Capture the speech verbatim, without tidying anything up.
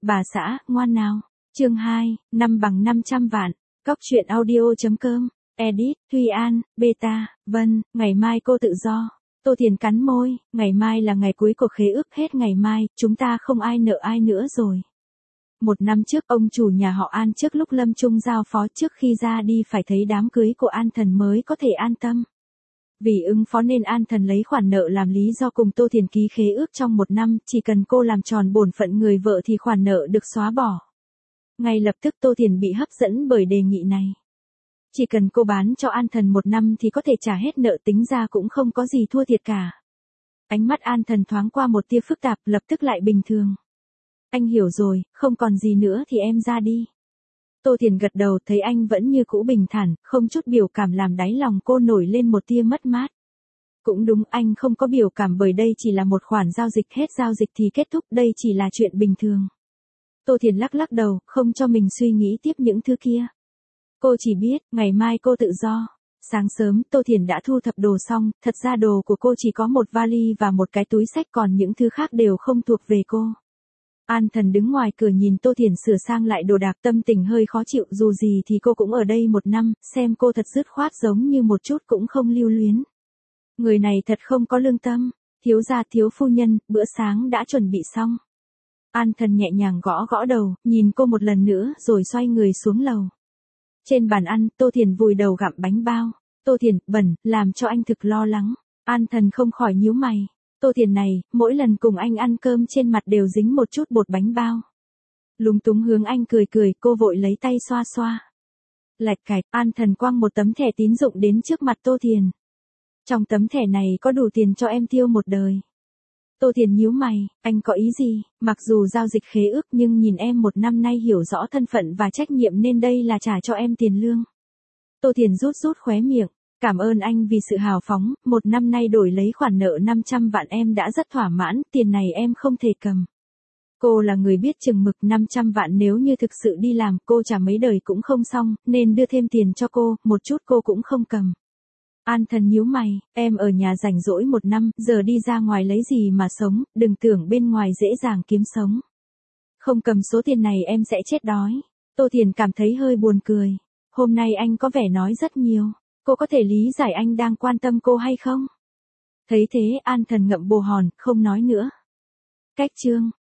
Bà xã, ngoan nào. Chương hai, năm bằng năm trăm vạn. Cóc truyện audio.com. Edit, Thuy An, Beta, Vân, ngày mai cô tự do. Tô Thiền cắn môi, ngày mai là ngày cuối của khế ước, hết ngày mai, chúng ta không ai nợ ai nữa rồi. Một năm trước, ông chủ nhà họ An trước lúc lâm chung giao phó trước khi ra đi phải thấy đám cưới của An Thần mới có thể an tâm. Vì ứng phó nên An Thần lấy khoản nợ làm lý do cùng Tô Thiền ký khế ước trong một năm, chỉ cần cô làm tròn bổn phận người vợ thì khoản nợ được xóa bỏ. Ngay lập tức Tô Thiền bị hấp dẫn bởi đề nghị này. Chỉ cần cô bán cho An Thần một năm thì có thể trả hết nợ, tính ra cũng không có gì thua thiệt cả. Ánh mắt An Thần thoáng qua một tia phức tạp, lập tức lại bình thường. Anh hiểu rồi, không còn gì nữa thì em ra đi. Tô Thiền gật đầu, thấy anh vẫn như cũ bình thản, không chút biểu cảm làm đáy lòng cô nổi lên một tia mất mát. Cũng đúng, anh không có biểu cảm bởi đây chỉ là một khoản giao dịch, hết giao dịch thì kết thúc, đây chỉ là chuyện bình thường. Tô Thiền lắc lắc đầu, không cho mình suy nghĩ tiếp những thứ kia. Cô chỉ biết, ngày mai cô tự do. Sáng sớm, Tô Thiền đã thu thập đồ xong, thật ra đồ của cô chỉ có một vali và một cái túi xách, còn những thứ khác đều không thuộc về cô. An Thần đứng ngoài cửa nhìn Tô Thiền sửa sang lại đồ đạc, tâm tình hơi khó chịu, dù gì thì cô cũng ở đây một năm, xem cô thật dứt khoát giống như một chút cũng không lưu luyến. Người này thật không có lương tâm. Thiếu gia, thiếu phu nhân, bữa sáng đã chuẩn bị xong. An Thần nhẹ nhàng gõ gõ đầu, nhìn cô một lần nữa rồi xoay người xuống lầu. Trên bàn ăn, Tô Thiền vùi đầu gặm bánh bao. Tô Thiền, bẩn, làm cho anh thực lo lắng. An Thần không khỏi nhíu mày. Tô Thiền này, mỗi lần cùng anh ăn cơm trên mặt đều dính một chút bột bánh bao. Lúng túng hướng anh cười cười, cô vội lấy tay xoa xoa. Lạch cạch, An Thần quăng một tấm thẻ tín dụng đến trước mặt Tô Thiền. Trong tấm thẻ này có đủ tiền cho em tiêu một đời. Tô Thiền nhíu mày, anh có ý gì? Mặc dù giao dịch khế ước nhưng nhìn em một năm nay hiểu rõ thân phận và trách nhiệm nên đây là trả cho em tiền lương. Tô Thiền rút rút khóe miệng. Cảm ơn anh vì sự hào phóng, một năm nay đổi lấy khoản nợ năm trăm vạn em đã rất thỏa mãn, tiền này em không thể cầm. Cô là người biết chừng mực, năm trăm vạn nếu như thực sự đi làm cô trả mấy đời cũng không xong, nên đưa thêm tiền cho cô, một chút cô cũng không cầm. An Thần nhíu mày, em ở nhà rảnh rỗi một năm, giờ đi ra ngoài lấy gì mà sống, đừng tưởng bên ngoài dễ dàng kiếm sống. Không cầm số tiền này em sẽ chết đói. Tô Thiền cảm thấy hơi buồn cười. Hôm nay anh có vẻ nói rất nhiều. Cô có thể lý giải anh đang quan tâm cô hay không? Thấy thế, An Thần ngậm bồ hòn, không nói nữa. Cách chương.